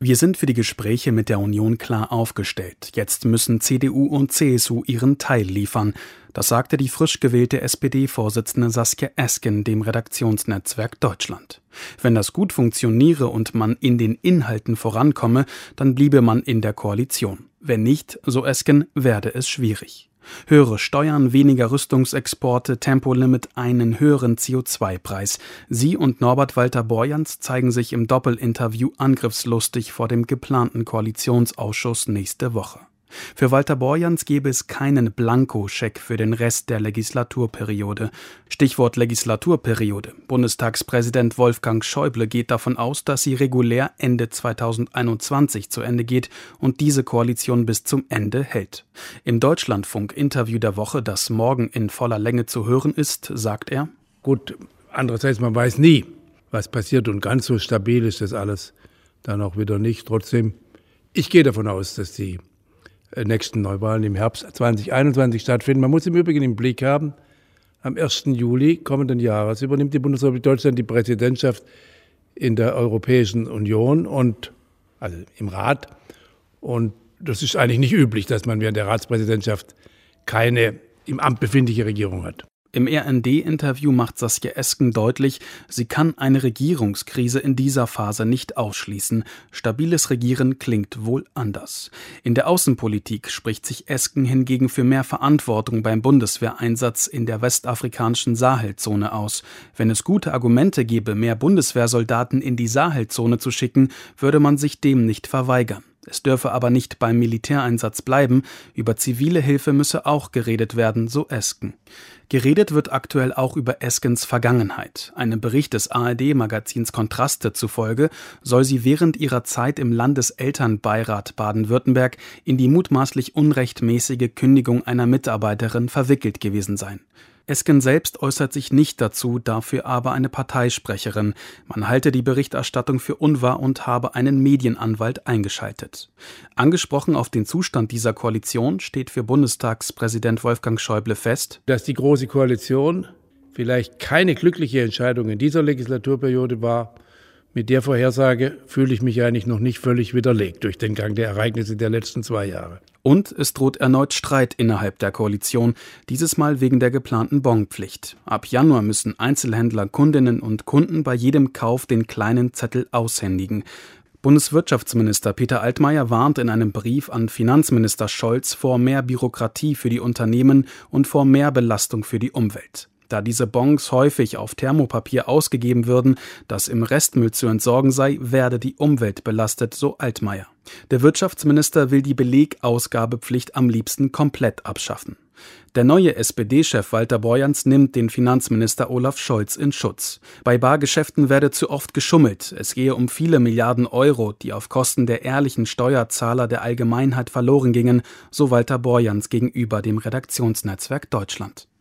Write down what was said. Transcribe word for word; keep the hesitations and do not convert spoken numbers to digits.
Wir sind für die Gespräche mit der Union klar aufgestellt. Jetzt müssen C D U und C S U ihren Teil liefern. Das sagte die frisch gewählte S P D-Vorsitzende Saskia Esken dem Redaktionsnetzwerk Deutschland. Wenn das gut funktioniere und man in den Inhalten vorankomme, dann bliebe man in der Koalition. Wenn nicht, so Esken, werde es schwierig. Höhere Steuern, weniger Rüstungsexporte, Tempolimit, einen höheren C O zwei Preis. Sie und Norbert Walter Borjans zeigen sich im Doppelinterview angriffslustig vor dem geplanten Koalitionsausschuss nächste Woche. Für Walter Borjans gebe es keinen Blankoscheck für den Rest der Legislaturperiode. Stichwort Legislaturperiode. Bundestagspräsident Wolfgang Schäuble geht davon aus, dass sie regulär Ende zweitausendeinundzwanzig zu Ende geht und diese Koalition bis zum Ende hält. Im Deutschlandfunk-Interview der Woche, das morgen in voller Länge zu hören ist, sagt er: Gut, andererseits, man weiß nie, was passiert, und ganz so stabil ist das alles dann auch wieder nicht. Trotzdem, ich gehe davon aus, dass die nächsten Neuwahlen im Herbst zweitausendeinundzwanzig stattfinden. Man muss im Übrigen im Blick haben, am ersten Juli kommenden Jahres übernimmt die Bundesrepublik Deutschland die Präsidentschaft in der Europäischen Union und also im Rat. Und das ist eigentlich nicht üblich, dass man während der Ratspräsidentschaft keine im Amt befindliche Regierung hat. Im R N D-Interview macht Saskia Esken deutlich, sie kann eine Regierungskrise in dieser Phase nicht ausschließen. Stabiles Regieren klingt wohl anders. In der Außenpolitik spricht sich Esken hingegen für mehr Verantwortung beim Bundeswehreinsatz in der westafrikanischen Sahelzone aus. Wenn es gute Argumente gäbe, mehr Bundeswehrsoldaten in die Sahelzone zu schicken, würde man sich dem nicht verweigern. Es dürfe aber nicht beim Militäreinsatz bleiben. Über zivile Hilfe müsse auch geredet werden, so Esken. Geredet wird aktuell auch über Eskens Vergangenheit. Einem Bericht des A R D-Magazins Kontraste zufolge soll sie während ihrer Zeit im Landeselternbeirat Baden-Württemberg in die mutmaßlich unrechtmäßige Kündigung einer Mitarbeiterin verwickelt gewesen sein. Esken selbst äußert sich nicht dazu, dafür aber eine Parteisprecherin. Man halte die Berichterstattung für unwahr und habe einen Medienanwalt eingeschaltet. Angesprochen auf den Zustand dieser Koalition steht für Bundestagspräsident Wolfgang Schäuble fest, dass die Große Koalition vielleicht keine glückliche Entscheidung in dieser Legislaturperiode war. Mit der Vorhersage fühle ich mich eigentlich noch nicht völlig widerlegt durch den Gang der Ereignisse der letzten zwei Jahre. Und es droht erneut Streit innerhalb der Koalition, dieses Mal wegen der geplanten Bonpflicht. Ab Januar müssen Einzelhändler, Kundinnen und Kunden bei jedem Kauf den kleinen Zettel aushändigen. Bundeswirtschaftsminister Peter Altmaier warnt in einem Brief an Finanzminister Scholz vor mehr Bürokratie für die Unternehmen und vor mehr Belastung für die Umwelt. Da diese Bons häufig auf Thermopapier ausgegeben würden, das im Restmüll zu entsorgen sei, werde die Umwelt belastet, so Altmaier. Der Wirtschaftsminister will die Belegausgabepflicht am liebsten komplett abschaffen. Der neue S P D-Chef Walter Borjans nimmt den Finanzminister Olaf Scholz in Schutz. Bei Bargeschäften werde zu oft geschummelt. Es gehe um viele Milliarden Euro, die auf Kosten der ehrlichen Steuerzahler der Allgemeinheit verloren gingen, so Walter Borjans gegenüber dem Redaktionsnetzwerk Deutschland.